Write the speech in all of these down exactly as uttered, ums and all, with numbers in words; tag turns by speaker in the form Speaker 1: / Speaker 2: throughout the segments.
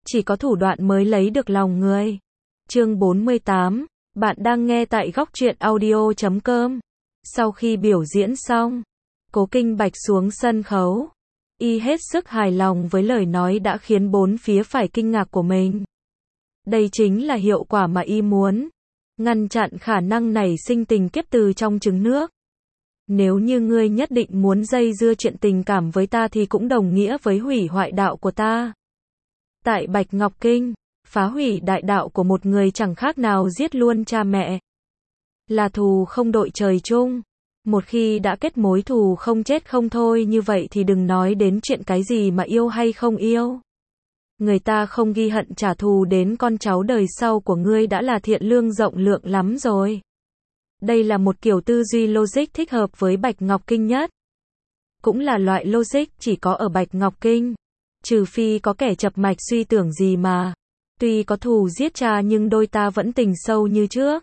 Speaker 1: Chỉ có thủ đoạn mới lấy được lòng người. Chương bốn mươi tám, bạn đang nghe tại góc truyện audio chấm com. Sau khi biểu diễn xong, Cố Kinh Bạch xuống sân khấu. Y hết sức hài lòng với lời nói đã khiến bốn phía phải kinh ngạc của mình. Đây chính là hiệu quả mà Y muốn. Ngăn chặn khả năng nảy sinh tình kiếp từ trong trứng nước. Nếu như ngươi nhất định muốn dây dưa chuyện tình cảm với ta thì cũng đồng nghĩa với hủy hoại đạo của ta. Tại Bạch Ngọc Kinh, phá hủy đại đạo của một người chẳng khác nào giết luôn cha mẹ. Là thù không đội trời chung. Một khi đã kết mối thù không chết không thôi như vậy thì đừng nói đến chuyện cái gì mà yêu hay không yêu. Người ta không ghi hận trả thù đến con cháu đời sau của ngươi đã là thiện lương rộng lượng lắm rồi. Đây là một kiểu tư duy logic thích hợp với Bạch Ngọc Kinh nhất. Cũng là loại logic chỉ có ở Bạch Ngọc Kinh. Trừ phi có kẻ chập mạch suy tưởng gì mà. Tuy có thù giết cha nhưng đôi ta vẫn tình sâu như trước.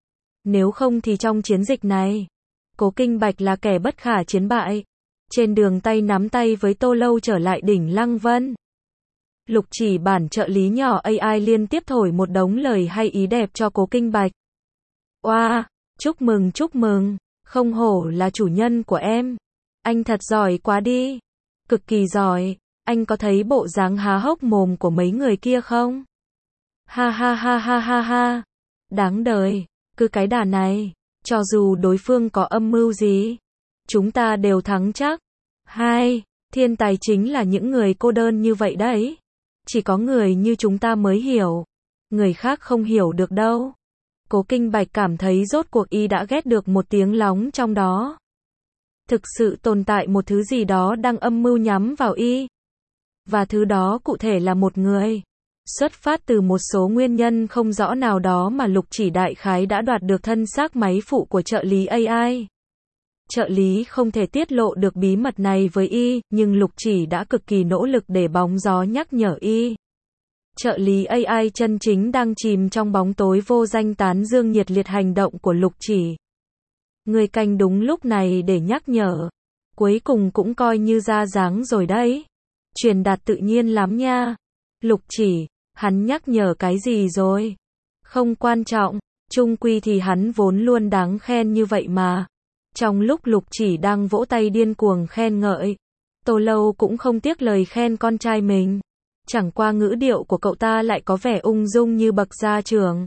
Speaker 1: Nếu không thì trong chiến dịch này, Cố Kinh Bạch là kẻ bất khả chiến bại. Trên đường tay nắm tay với Tô Lâu trở lại đỉnh Lăng Vân. Lục Chỉ bản trợ lý nhỏ a i liên tiếp thổi một đống lời hay ý đẹp cho Cố Kinh Bạch. Oa, wow, chúc mừng chúc mừng, không hổ là chủ nhân của em. Anh thật giỏi quá đi. Cực kỳ giỏi, anh có thấy bộ dáng há hốc mồm của mấy người kia không? Ha ha ha ha ha ha. Đáng đời, cứ cái đà này, cho dù đối phương có âm mưu gì, chúng ta đều thắng chắc. Hai, thiên tài chính là những người cô đơn như vậy đấy. Chỉ có người như chúng ta mới hiểu. Người khác không hiểu được đâu. Cố Kinh Bạch cảm thấy rốt cuộc Y đã ghét được một tiếng lóng trong đó. Thực sự tồn tại một thứ gì đó đang âm mưu nhắm vào Y. Và thứ đó cụ thể là một người. Xuất phát từ một số nguyên nhân không rõ nào đó mà Lục Chỉ đại khái đã đoạt được thân xác máy phụ của trợ lý a i. Trợ lý không thể tiết lộ được bí mật này với Y, nhưng Lục Chỉ đã cực kỳ nỗ lực để bóng gió nhắc nhở Y. Trợ lý a i chân chính đang chìm trong bóng tối vô danh tán dương nhiệt liệt hành động của Lục Chỉ. Người canh đúng lúc này để nhắc nhở. Cuối cùng cũng coi như ra dáng rồi đấy. Truyền đạt tự nhiên lắm nha. Lục Chỉ, hắn nhắc nhở cái gì rồi? Không quan trọng, chung quy thì hắn vốn luôn đáng khen như vậy mà. Trong lúc Lục Chỉ đang vỗ tay điên cuồng khen ngợi, Tô Lâu cũng không tiếc lời khen con trai mình. Chẳng qua ngữ điệu của cậu ta lại có vẻ ung dung như bậc gia trưởng.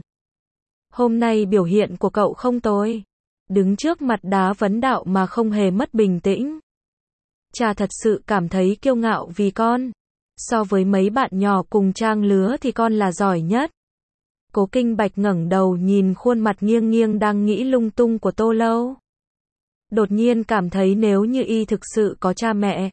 Speaker 1: Hôm nay biểu hiện của cậu không tồi. Đứng trước mặt đá vấn đạo mà không hề mất bình tĩnh. Cha thật sự cảm thấy kiêu ngạo vì con. So với mấy bạn nhỏ cùng trang lứa thì con là giỏi nhất. Cố Kinh Bạch ngẩng đầu nhìn khuôn mặt nghiêng nghiêng đang nghĩ lung tung của Tô Lâu. Đột nhiên cảm thấy nếu như Y thực sự có cha mẹ,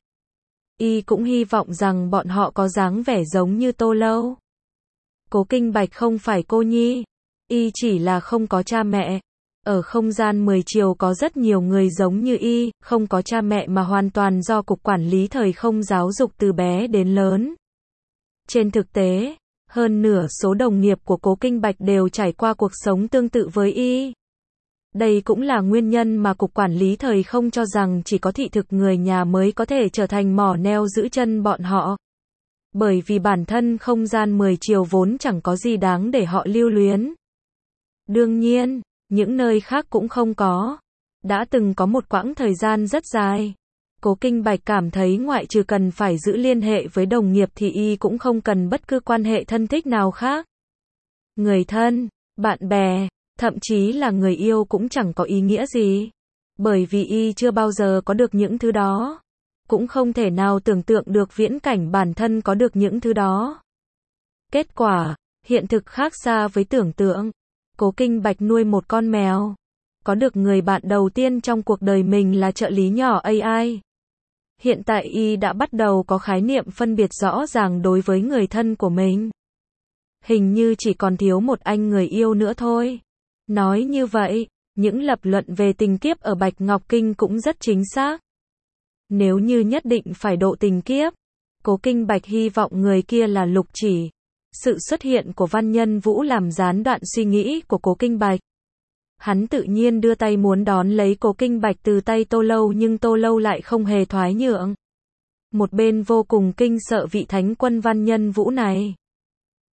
Speaker 1: Y cũng hy vọng rằng bọn họ có dáng vẻ giống như Tô Lâu. Cố Kinh Bạch không phải cô nhi, Y chỉ là không có cha mẹ. Ở không gian mười chiều có rất nhiều người giống như Y, không có cha mẹ mà hoàn toàn do Cục Quản lý Thời Không giáo dục từ bé đến lớn. Trên thực tế, hơn nửa số đồng nghiệp của Cố Kinh Bạch đều trải qua cuộc sống tương tự với Y. Đây cũng là nguyên nhân mà Cục Quản lý Thời Không cho rằng chỉ có thị thực người nhà mới có thể trở thành mỏ neo giữ chân bọn họ. Bởi vì bản thân không gian mười chiều vốn chẳng có gì đáng để họ lưu luyến. Đương nhiên, những nơi khác cũng không có. Đã từng có một quãng thời gian rất dài. Cố Kinh Bạch cảm thấy ngoại trừ cần phải giữ liên hệ với đồng nghiệp thì Y cũng không cần bất cứ quan hệ thân thích nào khác. Người thân, bạn bè, thậm chí là người yêu cũng chẳng có ý nghĩa gì. Bởi vì Y chưa bao giờ có được những thứ đó. Cũng không thể nào tưởng tượng được viễn cảnh bản thân có được những thứ đó. Kết quả, hiện thực khác xa với tưởng tượng. Cố Kinh Bạch nuôi một con mèo. Có được người bạn đầu tiên trong cuộc đời mình là trợ lý nhỏ a i. Hiện tại Y đã bắt đầu có khái niệm phân biệt rõ ràng đối với người thân của mình. Hình như chỉ còn thiếu một anh người yêu nữa thôi. Nói như vậy, những lập luận về tình kiếp ở Bạch Ngọc Kinh cũng rất chính xác. Nếu như nhất định phải độ tình kiếp, Cố Kinh Bạch hy vọng người kia là Lục Chỉ. Sự xuất hiện của Văn Nhân Vũ làm gián đoạn suy nghĩ của Cố Kinh Bạch. Hắn tự nhiên đưa tay muốn đón lấy Cố Kinh Bạch từ tay Tô Lâu nhưng Tô Lâu lại không hề thoái nhượng. Một bên vô cùng kinh sợ vị thánh quân Văn Nhân Vũ này.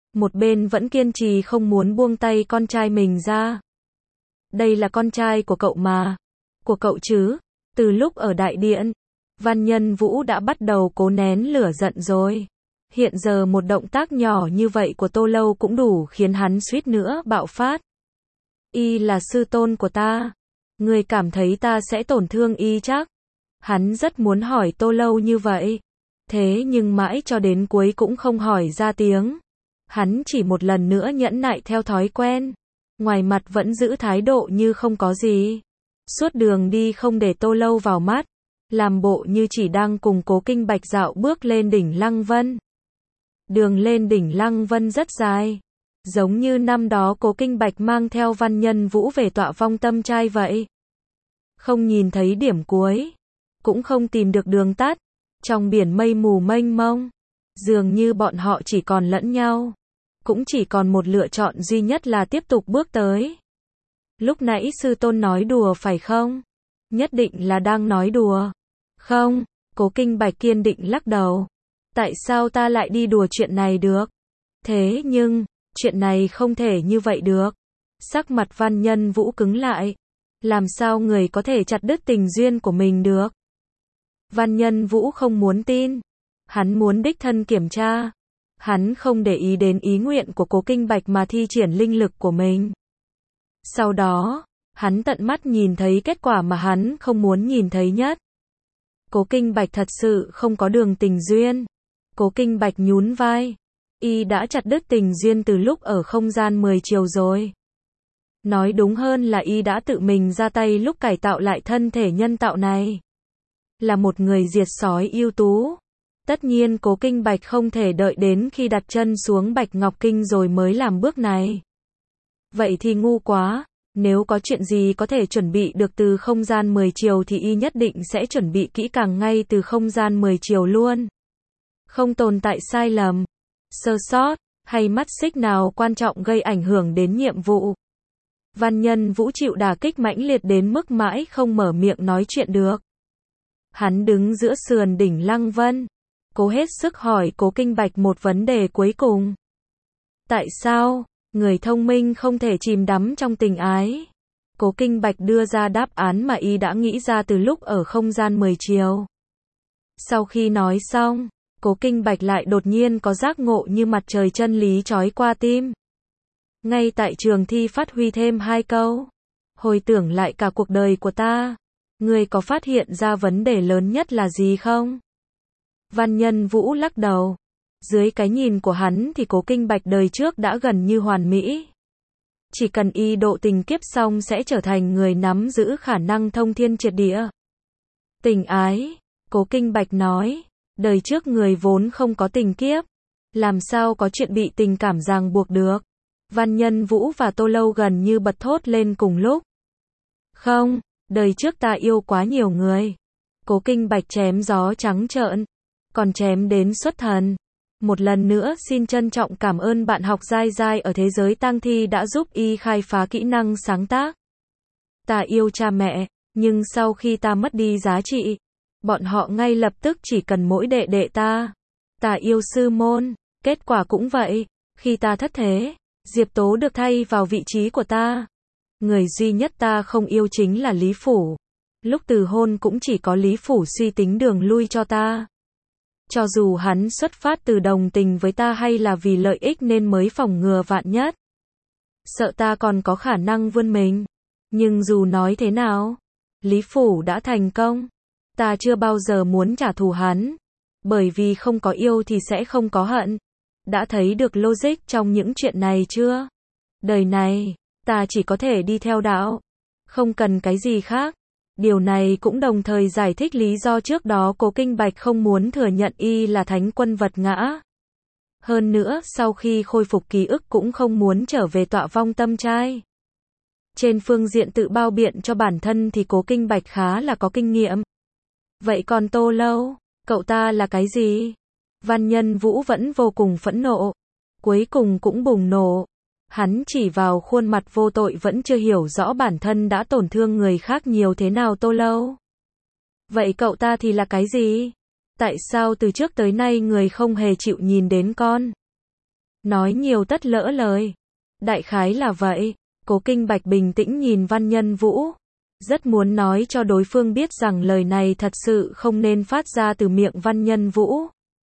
Speaker 1: một bên vẫn kiên trì không muốn buông tay con trai mình ra. Đây là con trai của cậu mà. Của cậu chứ. Từ lúc ở đại điện, Văn Nhân Vũ đã bắt đầu cố nén lửa giận rồi. Hiện giờ một động tác nhỏ như vậy của Tô Lâu cũng đủ khiến hắn suýt nữa bạo phát. Y là sư tôn của ta. Ngươi cảm thấy ta sẽ tổn thương y chắc? Hắn rất muốn hỏi Tô Lâu như vậy. Thế nhưng mãi cho đến cuối cũng không hỏi ra tiếng. Hắn chỉ một lần nữa nhẫn nại theo thói quen. Ngoài mặt vẫn giữ thái độ như không có gì. Suốt đường đi không để Tô Lâu vào mắt. Làm bộ như chỉ đang cùng Cố Kinh Bạch dạo bước lên đỉnh Lăng Vân. Đường lên đỉnh Lăng Vân rất dài. Giống như năm đó Cố Kinh Bạch mang theo Văn Nhân Vũ về tọa vong tâm trai vậy. Không nhìn thấy điểm cuối. Cũng không tìm được đường tắt. Trong biển mây mù mênh mông. Dường như bọn họ chỉ còn lẫn nhau. Cũng chỉ còn một lựa chọn duy nhất là tiếp tục bước tới. Lúc nãy sư tôn nói đùa phải không? Nhất định là đang nói đùa. Không, Cố Kinh Bạch kiên định lắc đầu. Tại sao ta lại đi đùa chuyện này được? Thế nhưng, chuyện này không thể như vậy được. Sắc mặt Văn Nhân Vũ cứng lại. Làm sao người có thể chặt đứt tình duyên của mình được? Văn Nhân Vũ không muốn tin. Hắn muốn đích thân kiểm tra. Hắn không để ý đến ý nguyện của Cố Kinh Bạch mà thi triển linh lực của mình. Sau đó, hắn tận mắt nhìn thấy kết quả mà hắn không muốn nhìn thấy nhất. Cố Kinh Bạch thật sự không có đường tình duyên. Cố Kinh Bạch nhún vai. Y đã chặt đứt tình duyên từ lúc ở không gian mười chiều rồi. Nói đúng hơn là Y đã tự mình ra tay lúc cải tạo lại thân thể nhân tạo này. Là một người diệt sói ưu tú. Tất nhiên Cố Kinh Bạch không thể đợi đến khi đặt chân xuống Bạch Ngọc Kinh rồi mới làm bước này. Vậy thì ngu quá. Nếu có chuyện gì có thể chuẩn bị được từ không gian mười chiều thì Y nhất định sẽ chuẩn bị kỹ càng ngay từ không gian mười chiều luôn. Không tồn tại sai lầm, sơ sót, hay mắt xích nào quan trọng gây ảnh hưởng đến nhiệm vụ. Văn Nhân Vũ chịu đả kích mãnh liệt đến mức mãi không mở miệng nói chuyện được. Hắn đứng giữa sườn đỉnh Lăng Vân, cố hết sức hỏi Cố Kinh Bạch một vấn đề cuối cùng. Tại sao, người thông minh không thể chìm đắm trong tình ái? Cố Kinh Bạch đưa ra đáp án mà Y đã nghĩ ra từ lúc ở không gian mười chiều. Sau khi nói xong, Cố Kinh Bạch lại đột nhiên có giác ngộ như mặt trời chân lý chói qua tim. Ngay tại trường thi phát huy thêm hai câu. Hồi tưởng lại cả cuộc đời của ta. Ngươi có phát hiện ra vấn đề lớn nhất là gì không? Văn Nhân Vũ lắc đầu. Dưới cái nhìn của hắn thì Cố Kinh Bạch đời trước đã gần như hoàn mỹ. Chỉ cần Y độ tình kiếp xong sẽ trở thành người nắm giữ khả năng thông thiên triệt địa. Tình ái, Cố Kinh Bạch nói. Đời trước người vốn không có tình kiếp. Làm sao có chuyện bị tình cảm ràng buộc được? Văn Nhân Vũ và Tô Lâu gần như bật thốt lên cùng lúc. Không, đời trước ta yêu quá nhiều người. Cố Kinh Bạch chém gió trắng trợn. Còn chém đến xuất thần. Một lần nữa xin trân trọng cảm ơn bạn học dai dai ở thế giới tang thi đã giúp Y khai phá kỹ năng sáng tác. Ta yêu cha mẹ, nhưng sau khi ta mất đi giá trị, bọn họ ngay lập tức chỉ cần mỗi đệ đệ ta. Ta yêu sư môn, kết quả cũng vậy. Khi ta thất thế, Diệp Tố được thay vào vị trí của ta. Người duy nhất ta không yêu chính là Lý Phủ. Lúc từ hôn cũng chỉ có Lý Phủ suy tính đường lui cho ta. Cho dù hắn xuất phát từ đồng tình với ta hay là vì lợi ích nên mới phòng ngừa vạn nhất. Sợ ta còn có khả năng vươn mình. Nhưng dù nói thế nào, Lý Phủ đã thành công. Ta chưa bao giờ muốn trả thù hắn. Bởi vì không có yêu thì sẽ không có hận. Đã thấy được logic trong những chuyện này chưa? Đời này, ta chỉ có thể đi theo đạo. Không cần cái gì khác. Điều này cũng đồng thời giải thích lý do trước đó Cố Kinh Bạch không muốn thừa nhận Y là thánh quân vật ngã. Hơn nữa, sau khi khôi phục ký ức cũng không muốn trở về tọa vong tâm trai. Trên phương diện tự bao biện cho bản thân thì Cố Kinh Bạch khá là có kinh nghiệm. Vậy còn Tô Lâu, cậu ta là cái gì? Văn Nhân Vũ vẫn vô cùng phẫn nộ. Cuối cùng cũng bùng nổ. Hắn chỉ vào khuôn mặt vô tội vẫn chưa hiểu rõ bản thân đã tổn thương người khác nhiều thế nào Tô Lâu. Vậy cậu ta thì là cái gì? Tại sao từ trước tới nay người không hề chịu nhìn đến con? Nói nhiều tất lỡ lời. Đại khái là vậy. Cố Kinh Bạch bình tĩnh nhìn Văn Nhân Vũ. Rất muốn nói cho đối phương biết rằng lời này thật sự không nên phát ra từ miệng Văn Nhân Vũ.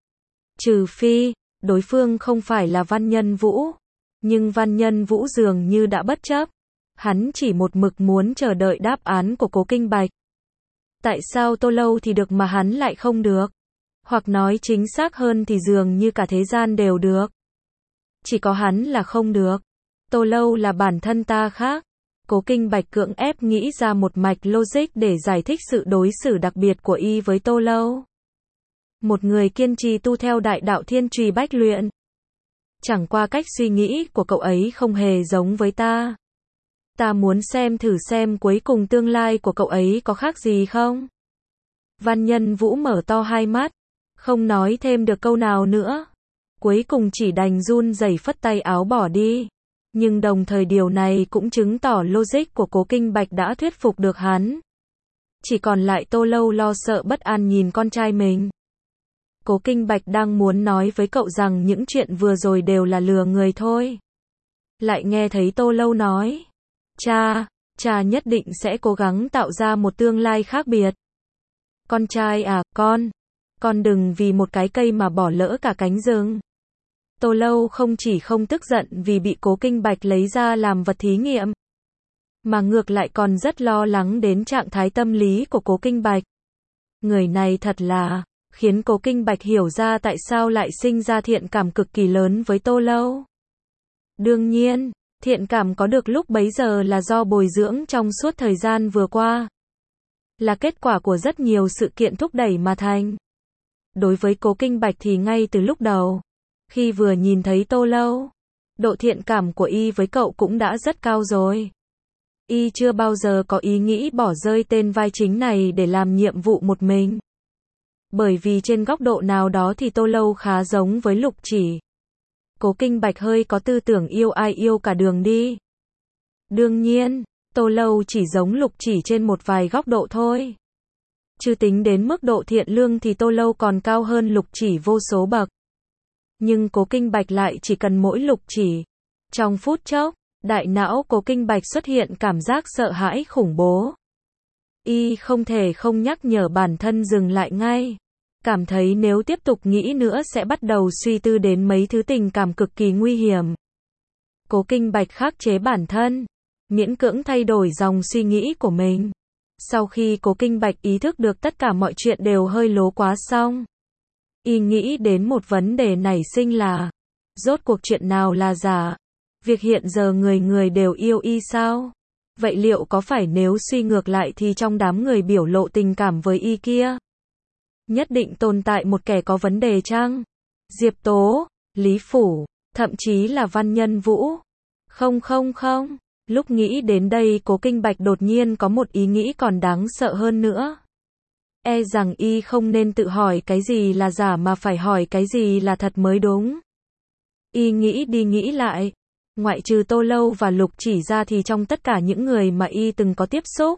Speaker 1: Trừ phi, đối phương không phải là Văn Nhân Vũ. Nhưng Văn Nhân Vũ dường như đã bất chấp. Hắn chỉ một mực muốn chờ đợi đáp án của Cố Kinh Bạch. Tại sao Tô Lâu thì được mà hắn lại không được? Hoặc nói chính xác hơn thì dường như cả thế gian đều được. Chỉ có hắn là không được. Tô Lâu là bản thân ta khác. Cố Kinh Bạch cưỡng ép nghĩ ra một mạch logic để giải thích sự đối xử đặc biệt của y với Tô Lâu. Một người kiên trì tu theo đại đạo thiên trì bách luyện. Chẳng qua cách suy nghĩ của cậu ấy không hề giống với ta. Ta muốn xem thử xem cuối cùng tương lai của cậu ấy có khác gì không? Văn Nhân Vũ mở to hai mắt. Không nói thêm được câu nào nữa. Cuối cùng chỉ đành run rẩy phất tay áo bỏ đi. Nhưng đồng thời điều này cũng chứng tỏ logic của Cố Kinh Bạch đã thuyết phục được hắn. Chỉ còn lại Tô Lâu lo sợ bất an nhìn con trai mình. Cố Kinh Bạch đang muốn nói với cậu rằng những chuyện vừa rồi đều là lừa người thôi. Lại nghe thấy Tô Lâu nói. Cha, cha nhất định sẽ cố gắng tạo ra một tương lai khác biệt. Con trai à, con. Con đừng vì một cái cây mà bỏ lỡ cả cánh rừng. Tô Lâu không chỉ không tức giận vì bị Cố Kinh Bạch lấy ra làm vật thí nghiệm, mà ngược lại còn rất lo lắng đến trạng thái tâm lý của Cố Kinh Bạch. Người này thật là khiến Cố Kinh Bạch hiểu ra tại sao lại sinh ra thiện cảm cực kỳ lớn với Tô Lâu. Đương nhiên, thiện cảm có được lúc bấy giờ là do bồi dưỡng trong suốt thời gian vừa qua. Là kết quả của rất nhiều sự kiện thúc đẩy mà thành. Đối với Cố Kinh Bạch thì ngay từ lúc đầu, khi vừa nhìn thấy Tô Lâu, độ thiện cảm của y với cậu cũng đã rất cao rồi. Y chưa bao giờ có ý nghĩ bỏ rơi tên vai chính này để làm nhiệm vụ một mình. Bởi vì trên góc độ nào đó thì Tô Lâu khá giống với Lục Chỉ. Cố Kinh Bạch hơi có tư tưởng yêu ai yêu cả đường đi. Đương nhiên, Tô Lâu chỉ giống Lục Chỉ trên một vài góc độ thôi. Chứ tính đến mức độ thiện lương thì Tô Lâu còn cao hơn Lục Chỉ vô số bậc. Nhưng Cố Kinh Bạch lại chỉ cần mỗi Lục Chỉ. Trong phút chốc, đại não Cố Kinh Bạch xuất hiện cảm giác sợ hãi khủng bố. Y không thể không nhắc nhở bản thân dừng lại ngay. Cảm thấy nếu tiếp tục nghĩ nữa sẽ bắt đầu suy tư đến mấy thứ tình cảm cực kỳ nguy hiểm. Cố Kinh Bạch khắc chế bản thân, miễn cưỡng thay đổi dòng suy nghĩ của mình. Sau khi Cố Kinh Bạch ý thức được tất cả mọi chuyện đều hơi lố quá xong, y nghĩ đến một vấn đề nảy sinh là, rốt cuộc chuyện nào là giả? Việc hiện giờ người người đều yêu y sao? Vậy liệu có phải nếu suy ngược lại thì trong đám người biểu lộ tình cảm với y kia, nhất định tồn tại một kẻ có vấn đề chăng? Diệp Tố, Lý Phủ, thậm chí là Văn Nhân Vũ. Không không không, lúc nghĩ đến đây Cố Kinh Bạch đột nhiên có một ý nghĩ còn đáng sợ hơn nữa. E rằng y không nên tự hỏi cái gì là giả mà phải hỏi cái gì là thật mới đúng. Y nghĩ đi nghĩ lại, ngoại trừ Tô Lâu và Lục Chỉ ra thì trong tất cả những người mà y từng có tiếp xúc,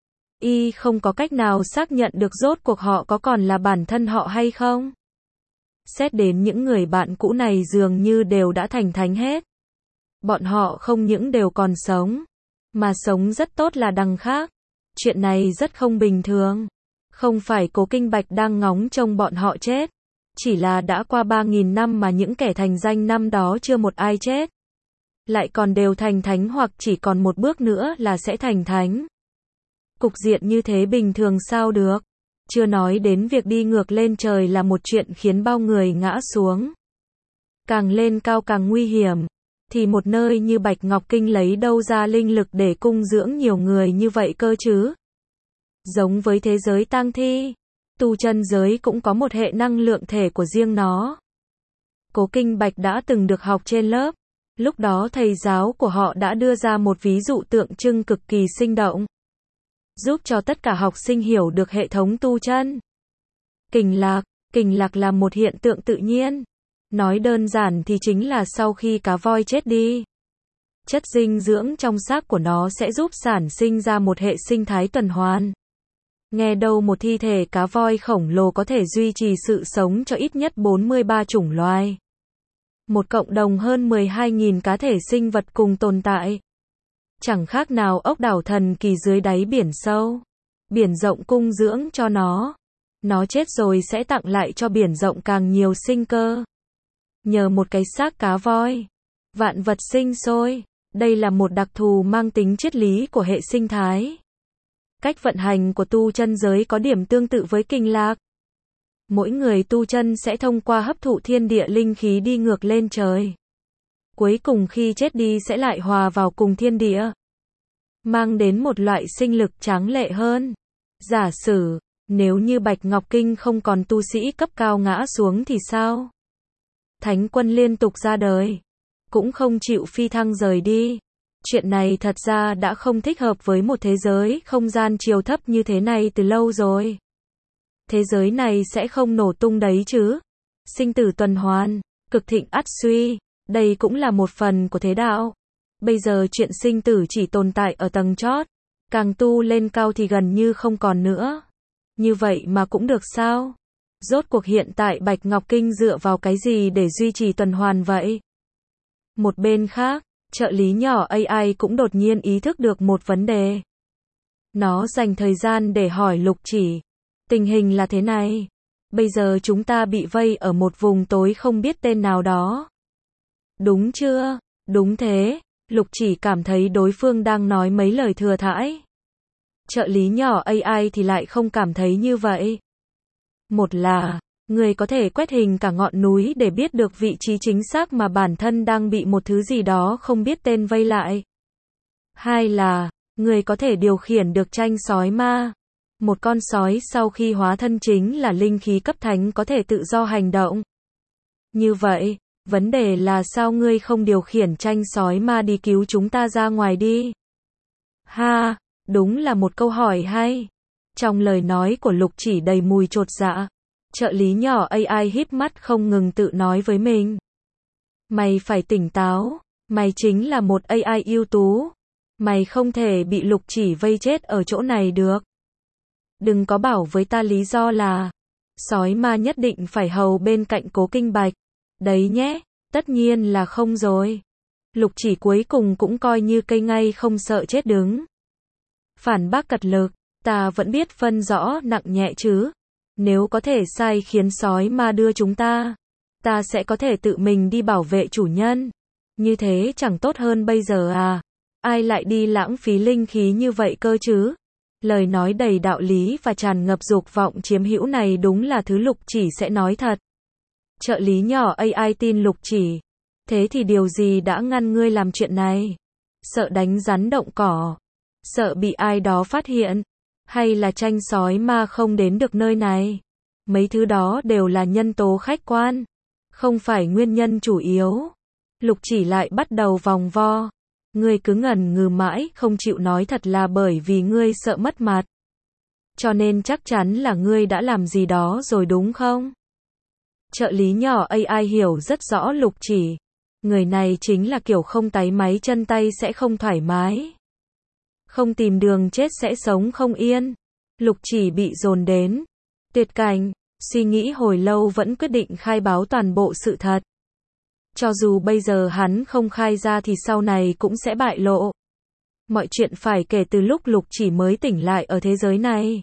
Speaker 1: y không có cách nào xác nhận được rốt cuộc họ có còn là bản thân họ hay không. Xét đến những người bạn cũ này dường như đều đã thành thánh hết. Bọn họ không những đều còn sống, mà sống rất tốt là đằng khác. Chuyện này rất không bình thường. Không phải Cố Kinh Bạch đang ngóng trông bọn họ chết. Chỉ là đã qua ba nghìn năm mà những kẻ thành danh năm đó chưa một ai chết. Lại còn đều thành thánh hoặc chỉ còn một bước nữa là sẽ thành thánh. Cục diện như thế bình thường sao được. Chưa nói đến việc đi ngược lên trời là một chuyện khiến bao người ngã xuống. Càng lên cao càng nguy hiểm. Thì một nơi như Bạch Ngọc Kinh lấy đâu ra linh lực để cung dưỡng nhiều người như vậy cơ chứ? Giống với thế giới tang thi, tu chân giới cũng có một hệ năng lượng thể của riêng nó. Cố Kinh Bạch đã từng được học trên lớp. Lúc đó thầy giáo của họ đã đưa ra một ví dụ tượng trưng cực kỳ sinh động, giúp cho tất cả học sinh hiểu được hệ thống tu chân. Kình lạc, kình lạc là một hiện tượng tự nhiên. Nói đơn giản thì chính là sau khi cá voi chết đi, chất dinh dưỡng trong xác của nó sẽ giúp sản sinh ra một hệ sinh thái tuần hoàn. Nghe đâu một thi thể cá voi khổng lồ có thể duy trì sự sống cho ít nhất bốn mươi ba chủng loài. Một cộng đồng hơn mười hai nghìn cá thể sinh vật cùng tồn tại. Chẳng khác nào ốc đảo thần kỳ dưới đáy biển sâu. Biển rộng cung dưỡng cho nó. Nó chết rồi sẽ tặng lại cho biển rộng càng nhiều sinh cơ. Nhờ một cái xác cá voi, vạn vật sinh sôi. Đây là một đặc thù mang tính triết lý của hệ sinh thái. Cách vận hành của tu chân giới có điểm tương tự với kinh lạc. Mỗi người tu chân sẽ thông qua hấp thụ thiên địa linh khí đi ngược lên trời. Cuối cùng khi chết đi sẽ lại hòa vào cùng thiên địa. Mang đến một loại sinh lực tráng lệ hơn. Giả sử, nếu như Bạch Ngọc Kinh không còn tu sĩ cấp cao ngã xuống thì sao? Thánh quân liên tục ra đời. Cũng không chịu phi thăng rời đi. Chuyện này thật ra đã không thích hợp với một thế giới không gian chiều thấp như thế này từ lâu rồi. Thế giới này sẽ không nổ tung đấy chứ. Sinh tử tuần hoàn, cực thịnh ắt suy, đây cũng là một phần của thế đạo. Bây giờ chuyện sinh tử chỉ tồn tại ở tầng chót, càng tu lên cao thì gần như không còn nữa. Như vậy mà cũng được sao? Rốt cuộc hiện tại Bạch Ngọc Kinh dựa vào cái gì để duy trì tuần hoàn vậy? Một bên khác, trợ lý nhỏ a i cũng đột nhiên ý thức được một vấn đề. Nó dành thời gian để hỏi Lục Chỉ. Tình hình là thế này. Bây giờ chúng ta bị vây ở một vùng tối không biết tên nào đó. Đúng chưa? Đúng thế. Lục Chỉ cảm thấy đối phương đang nói mấy lời thừa thãi. Trợ lý nhỏ a i thì lại không cảm thấy như vậy. Một là, người có thể quét hình cả ngọn núi để biết được vị trí chính xác mà bản thân đang bị một thứ gì đó không biết tên vây lại. Hai là, người có thể điều khiển được tranh sói ma. Một con sói sau khi hóa thân chính là linh khí cấp thánh có thể tự do hành động. Như vậy, vấn đề là sao ngươi không điều khiển tranh sói ma đi cứu chúng ta ra ngoài đi? Ha, đúng là một câu hỏi hay. Trong lời nói của Lục Chỉ đầy mùi chột dạ. Trợ lý nhỏ a i híp mắt không ngừng tự nói với mình. Mày phải tỉnh táo. Mày chính là một a i ưu tú. Mày không thể bị Lục Chỉ vây chết ở chỗ này được. Đừng có bảo với ta lý do là sói ma nhất định phải hầu bên cạnh Cố Kinh Bạch. Đấy nhé, tất nhiên là không rồi. Lục Chỉ cuối cùng cũng coi như cây ngay không sợ chết đứng. Phản bác cật lực, ta vẫn biết phân rõ nặng nhẹ chứ. Nếu có thể sai khiến sói ma đưa chúng ta, ta sẽ có thể tự mình đi bảo vệ chủ nhân. Như thế chẳng tốt hơn bây giờ à? Ai lại đi lãng phí linh khí như vậy cơ chứ? Lời nói đầy đạo lý và tràn ngập dục vọng chiếm hữu này đúng là thứ Lục Chỉ sẽ nói thật. Trợ lý nhỏ a i tin Lục Chỉ. Thế thì điều gì đã ngăn ngươi làm chuyện này? Sợ đánh rắn động cỏ? Sợ bị ai đó phát hiện? Hay là tranh sói ma không đến được nơi này? Mấy thứ đó đều là nhân tố khách quan, không phải nguyên nhân chủ yếu. Lục Chỉ lại bắt đầu vòng vo. Ngươi cứ ngần ngừ mãi không chịu nói thật là bởi vì ngươi sợ mất mặt. Cho nên chắc chắn là ngươi đã làm gì đó rồi đúng không? Trợ lý nhỏ a i hiểu rất rõ Lục Chỉ. Người này chính là kiểu không táy máy chân tay sẽ không thoải mái. Không tìm đường chết sẽ sống không yên. Lục Chỉ bị dồn đến tuyệt cảnh, suy nghĩ hồi lâu vẫn quyết định khai báo toàn bộ sự thật. Cho dù bây giờ hắn không khai ra thì sau này cũng sẽ bại lộ. Mọi chuyện phải kể từ lúc Lục Chỉ mới tỉnh lại ở thế giới này.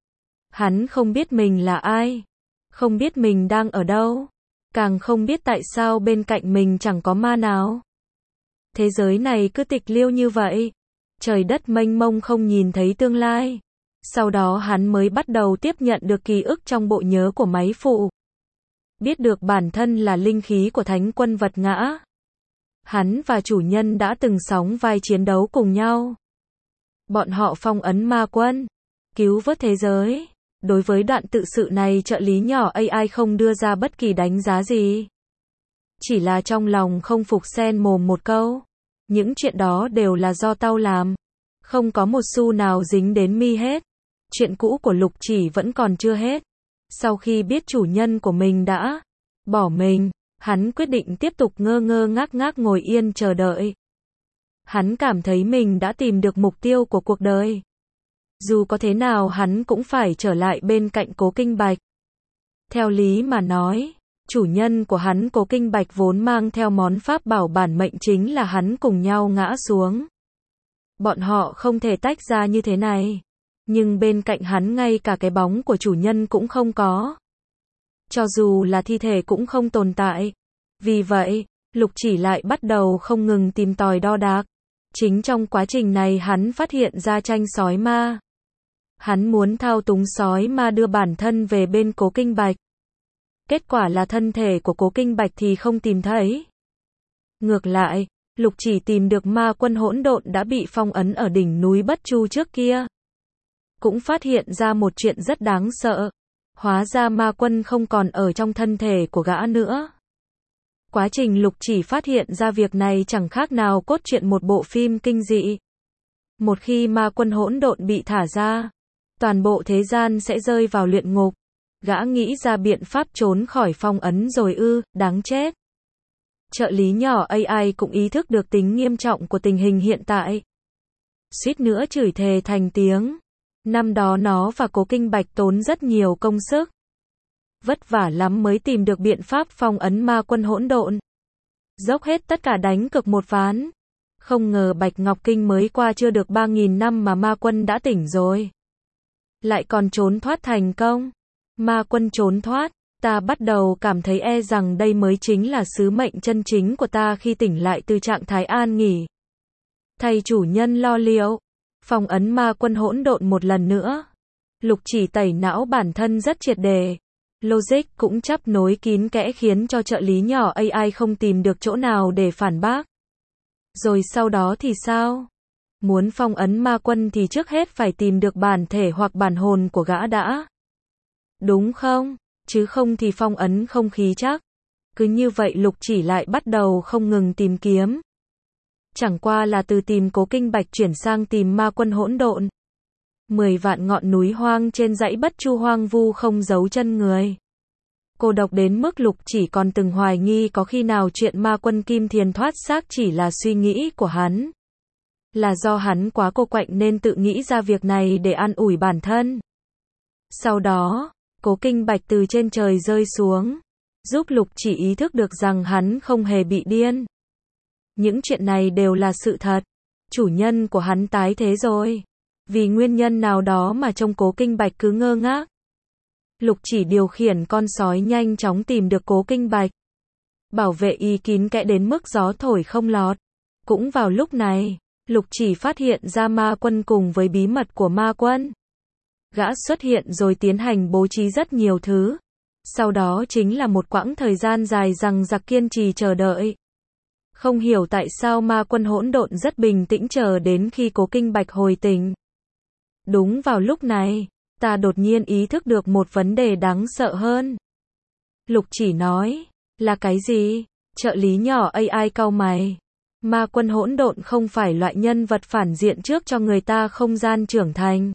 Speaker 1: Hắn không biết mình là ai, không biết mình đang ở đâu, càng không biết tại sao bên cạnh mình chẳng có ma nào. Thế giới này cứ tịch liêu như vậy, trời đất mênh mông không nhìn thấy tương lai. Sau đó hắn mới bắt đầu tiếp nhận được ký ức trong bộ nhớ của máy phụ. Biết được bản thân là linh khí của thánh quân vật ngã. Hắn và chủ nhân đã từng sóng vai chiến đấu cùng nhau. Bọn họ phong ấn ma quân, cứu vớt thế giới. Đối với đoạn tự sự này trợ lý nhỏ a i không đưa ra bất kỳ đánh giá gì. Chỉ là trong lòng không phục xen mồm một câu. Những chuyện đó đều là do tao làm. Không có một xu nào dính đến mi hết. Chuyện cũ của Lục Chỉ vẫn còn chưa hết. Sau khi biết chủ nhân của mình đã bỏ mình, hắn quyết định tiếp tục ngơ ngơ ngác ngác ngồi yên chờ đợi. Hắn cảm thấy mình đã tìm được mục tiêu của cuộc đời. Dù có thế nào hắn cũng phải trở lại bên cạnh Cố Kinh Bạch. Theo lý mà nói, Chủ nhân của hắn Cố Kinh Bạch vốn mang theo món pháp bảo bản mệnh chính là hắn cùng nhau ngã xuống. Bọn họ không thể tách ra như thế này. Nhưng bên cạnh hắn ngay cả cái bóng của chủ nhân cũng không có. Cho dù là thi thể cũng không tồn tại. Vì vậy, Lục Chỉ lại bắt đầu không ngừng tìm tòi đo đạc. Chính trong quá trình này hắn phát hiện ra tranh sói ma. Hắn muốn thao túng sói ma đưa bản thân về bên Cố Kinh Bạch. Kết quả là thân thể của Cố Kinh Bạch thì không tìm thấy. Ngược lại, Lục Chỉ tìm được ma quân hỗn độn đã bị phong ấn ở đỉnh núi Bất Chu trước kia. Cũng phát hiện ra một chuyện rất đáng sợ. Hóa ra ma quân không còn ở trong thân thể của gã nữa. Quá trình Lục Chỉ phát hiện ra việc này chẳng khác nào cốt truyện một bộ phim kinh dị. Một khi ma quân hỗn độn bị thả ra, toàn bộ thế gian sẽ rơi vào luyện ngục. Gã nghĩ ra biện pháp trốn khỏi phong ấn rồi ư, đáng chết. Trợ lý nhỏ a i cũng ý thức được tính nghiêm trọng của tình hình hiện tại. Suýt nữa chửi thề thành tiếng. Năm đó nó và Cố Kinh Bạch tốn rất nhiều công sức. Vất vả lắm mới tìm được biện pháp phong ấn ma quân hỗn độn. Dốc hết tất cả đánh cược một ván. Không ngờ Bạch Ngọc Kinh mới qua chưa được ba nghìn năm mà ma quân đã tỉnh rồi. Lại còn trốn thoát thành công. Ma quân trốn thoát, ta bắt đầu cảm thấy e rằng đây mới chính là sứ mệnh chân chính của ta khi tỉnh lại từ trạng thái an nghỉ. Thầy chủ nhân lo liệu, phong ấn ma quân hỗn độn một lần nữa. Lục Chỉ tẩy não bản thân rất triệt đề. Logic cũng chắp nối kín kẽ khiến cho trợ lý nhỏ a i không tìm được chỗ nào để phản bác. Rồi sau đó thì sao? Muốn phong ấn ma quân thì trước hết phải tìm được bản thể hoặc bản hồn của gã đã. Đúng không? Chứ không thì phong ấn không khí chắc. Cứ như vậy Lục Chỉ lại bắt đầu không ngừng tìm kiếm. Chẳng qua là từ tìm Cố Kinh Bạch chuyển sang tìm ma quân hỗn độn. Mười vạn ngọn núi hoang trên dãy Bất Chu hoang vu không giấu chân người. Cô độc đến mức Lục Chỉ còn từng hoài nghi có khi nào chuyện ma quân Kim Thiền thoát xác chỉ là suy nghĩ của hắn. Là do hắn quá cô quạnh nên tự nghĩ ra việc này để an ủi bản thân. Sau đó, Cố Kinh Bạch từ trên trời rơi xuống, giúp Lục Chỉ ý thức được rằng hắn không hề bị điên. Những chuyện này đều là sự thật. Chủ nhân của hắn tái thế rồi. Vì nguyên nhân nào đó mà trông Cố Kinh Bạch cứ ngơ ngác. Lục Chỉ điều khiển con sói nhanh chóng tìm được Cố Kinh Bạch. Bảo vệ y kín kẽ đến mức gió thổi không lọt. Cũng vào lúc này, Lục Chỉ phát hiện ra ma quân cùng với bí mật của ma quân. Gã xuất hiện rồi tiến hành bố trí rất nhiều thứ. Sau đó chính là một quãng thời gian dài dằng dặc kiên trì chờ đợi. Không hiểu tại sao ma quân hỗn độn rất bình tĩnh chờ đến khi Cố Kinh Bạch hồi tỉnh. Đúng vào lúc này, ta đột nhiên ý thức được một vấn đề đáng sợ hơn. Lục Chỉ nói, là cái gì? Trợ lý nhỏ a i cau mày. Ma quân hỗn độn không phải loại nhân vật phản diện trước cho người ta không gian trưởng thành.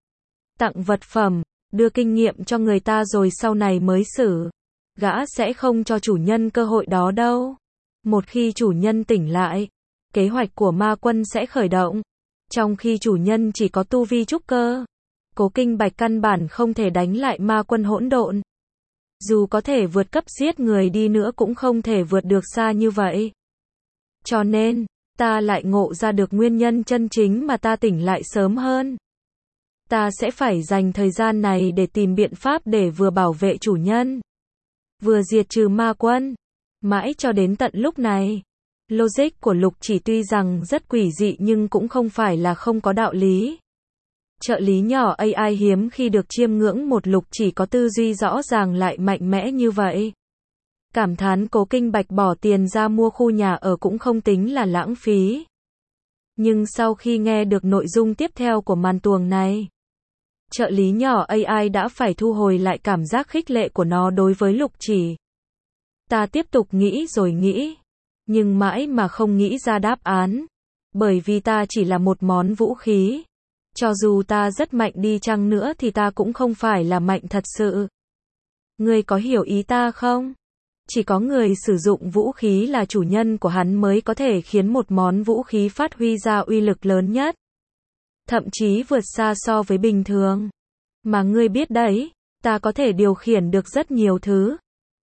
Speaker 1: Tặng vật phẩm, đưa kinh nghiệm cho người ta rồi sau này mới xử. Gã sẽ không cho chủ nhân cơ hội đó đâu. Một khi chủ nhân tỉnh lại, kế hoạch của ma quân sẽ khởi động. Trong khi chủ nhân chỉ có tu vi trúc cơ, Cố Kinh Bạch căn bản không thể đánh lại ma quân hỗn độn. Dù có thể vượt cấp giết người đi nữa cũng không thể vượt được xa như vậy. Cho nên, ta lại ngộ ra được nguyên nhân chân chính mà ta tỉnh lại sớm hơn. Ta sẽ phải dành thời gian này để tìm biện pháp để vừa bảo vệ chủ nhân, vừa diệt trừ ma quân. Mãi cho đến tận lúc này, logic của Lục Chỉ tuy rằng rất quỷ dị nhưng cũng không phải là không có đạo lý. Trợ lý nhỏ a i hiếm khi được chiêm ngưỡng một Lục Chỉ có tư duy rõ ràng lại mạnh mẽ như vậy. Cảm thán Cố Kinh Bạch bỏ tiền ra mua khu nhà ở cũng không tính là lãng phí. Nhưng sau khi nghe được nội dung tiếp theo của màn tuồng này, trợ lý nhỏ a i đã phải thu hồi lại cảm giác khích lệ của nó đối với Lục Chỉ. Ta tiếp tục nghĩ rồi nghĩ, nhưng mãi mà không nghĩ ra đáp án, bởi vì ta chỉ là một món vũ khí. Cho dù ta rất mạnh đi chăng nữa thì ta cũng không phải là mạnh thật sự. Ngươi có hiểu ý ta không? Chỉ có người sử dụng vũ khí là chủ nhân của hắn mới có thể khiến một món vũ khí phát huy ra uy lực lớn nhất. Thậm chí vượt xa so với bình thường. Mà ngươi biết đấy, ta có thể điều khiển được rất nhiều thứ.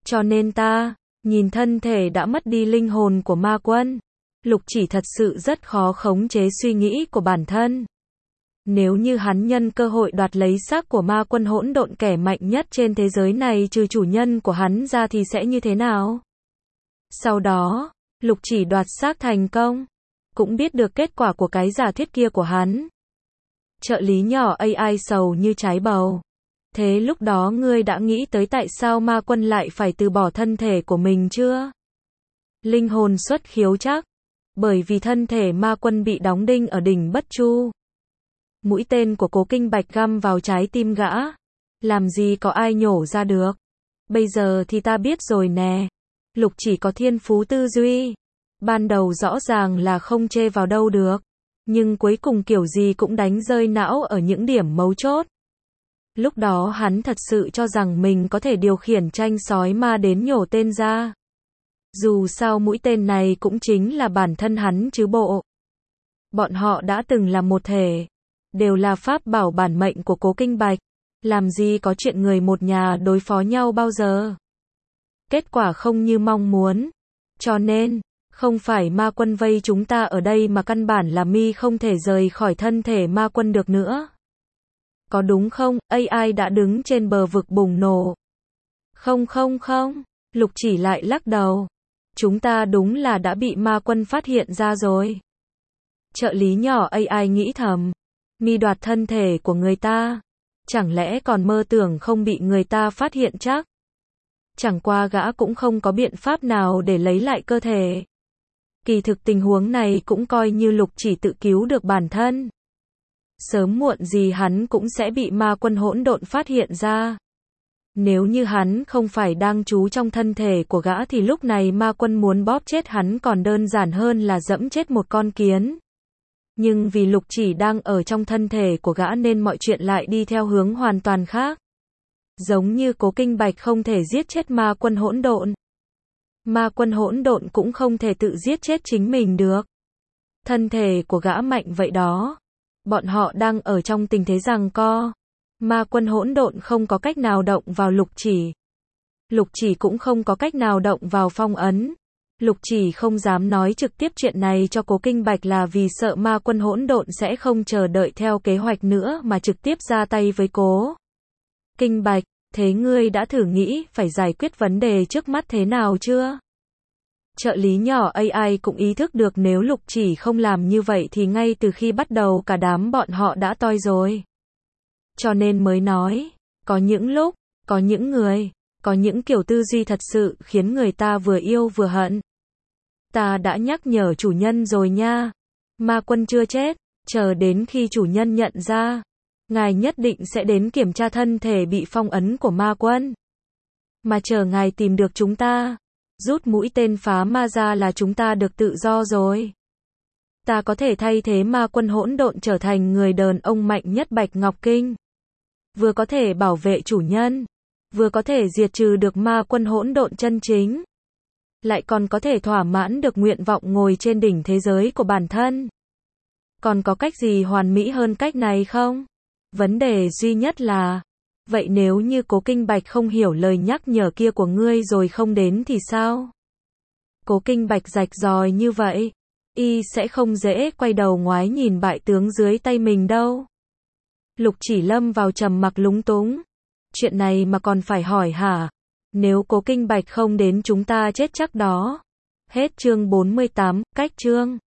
Speaker 1: Cho nên ta, nhìn thân thể đã mất đi linh hồn của ma quân, Lục Chỉ thật sự rất khó khống chế suy nghĩ của bản thân. Nếu như hắn nhân cơ hội đoạt lấy xác của ma quân hỗn độn kẻ mạnh nhất trên thế giới này trừ chủ nhân của hắn ra thì sẽ như thế nào? Sau đó, Lục Chỉ đoạt xác thành công, cũng biết được kết quả của cái giả thuyết kia của hắn. Trợ lý nhỏ a i sầu như trái bầu. Thế lúc đó ngươi đã nghĩ tới tại sao ma quân lại phải từ bỏ thân thể của mình chưa? Linh hồn xuất khiếu chắc. Bởi vì thân thể ma quân bị đóng đinh ở đỉnh Bất Chu. Mũi tên của Cố Kinh Bạch găm vào trái tim gã. Làm gì có ai nhổ ra được. Bây giờ thì ta biết rồi nè. Lục Chỉ có thiên phú tư duy. Ban đầu rõ ràng là không chê vào đâu được. Nhưng cuối cùng kiểu gì cũng đánh rơi não ở những điểm mấu chốt. Lúc đó hắn thật sự cho rằng mình có thể điều khiển tranh sói ma đến nhổ tên ra. Dù sao mũi tên này cũng chính là bản thân hắn chứ bộ. Bọn họ đã từng là một thể. Đều là pháp bảo bản mệnh của Cố Kinh Bạch. Làm gì có chuyện người một nhà đối phó nhau bao giờ. Kết quả không như mong muốn. Cho nên, không phải ma quân vây chúng ta ở đây mà căn bản là mi không thể rời khỏi thân thể ma quân được nữa. Có đúng không? a i đã đứng trên bờ vực bùng nổ. Không không không, Lục Chỉ lại lắc đầu. Chúng ta đúng là đã bị ma quân phát hiện ra rồi. Trợ lý nhỏ a i nghĩ thầm. Mi đoạt thân thể của người ta. Chẳng lẽ còn mơ tưởng không bị người ta phát hiện chắc? Chẳng qua gã cũng không có biện pháp nào để lấy lại cơ thể. Kỳ thực tình huống này cũng coi như Lục Chỉ tự cứu được bản thân. Sớm muộn gì hắn cũng sẽ bị ma quân hỗn độn phát hiện ra. Nếu như hắn không phải đang trú trong thân thể của gã thì lúc này ma quân muốn bóp chết hắn còn đơn giản hơn là dẫm chết một con kiến. Nhưng vì Lục Chỉ đang ở trong thân thể của gã nên mọi chuyện lại đi theo hướng hoàn toàn khác. Giống như Cố Kinh Bạch không thể giết chết ma quân hỗn độn. Ma quân hỗn độn cũng không thể tự giết chết chính mình được. Thân thể của gã mạnh vậy đó. Bọn họ đang ở trong tình thế giằng co. Ma quân hỗn độn không có cách nào động vào Lục Chỉ. Lục Chỉ cũng không có cách nào động vào phong ấn. Lục Chỉ không dám nói trực tiếp chuyện này cho Cố Kinh Bạch là vì sợ ma quân hỗn độn sẽ không chờ đợi theo kế hoạch nữa mà trực tiếp ra tay với Cố Kinh Bạch. Thế ngươi đã thử nghĩ phải giải quyết vấn đề trước mắt thế nào chưa? Trợ lý nhỏ a i cũng ý thức được nếu Lục Chỉ không làm như vậy thì ngay từ khi bắt đầu cả đám bọn họ đã toi rồi. Cho nên mới nói, có những lúc, có những người, có những kiểu tư duy thật sự khiến người ta vừa yêu vừa hận. Ta đã nhắc nhở chủ nhân rồi nha. Ma quân chưa chết, chờ đến khi chủ nhân nhận ra. Ngài nhất định sẽ đến kiểm tra thân thể bị phong ấn của ma quân. Mà chờ ngài tìm được chúng ta. Rút mũi tên phá ma ra là chúng ta được tự do rồi. Ta có thể thay thế ma quân hỗn độn trở thành người đàn ông mạnh nhất Bạch Ngọc Kinh. Vừa có thể bảo vệ chủ nhân. Vừa có thể diệt trừ được ma quân hỗn độn chân chính. Lại còn có thể thỏa mãn được nguyện vọng ngồi trên đỉnh thế giới của bản thân. Còn có cách gì hoàn mỹ hơn cách này không? Vấn đề duy nhất là, vậy nếu như Cố Kinh Bạch không hiểu lời nhắc nhở kia của ngươi rồi không đến thì sao? Cố Kinh Bạch rạch ròi như vậy, y sẽ không dễ quay đầu ngoái nhìn bại tướng dưới tay mình đâu. Lục Chỉ lâm vào trầm mặc lúng túng. Chuyện này mà còn phải hỏi hả? Nếu Cố Kinh Bạch không đến chúng ta chết chắc đó. Hết chương bốn mươi tám, cách chương.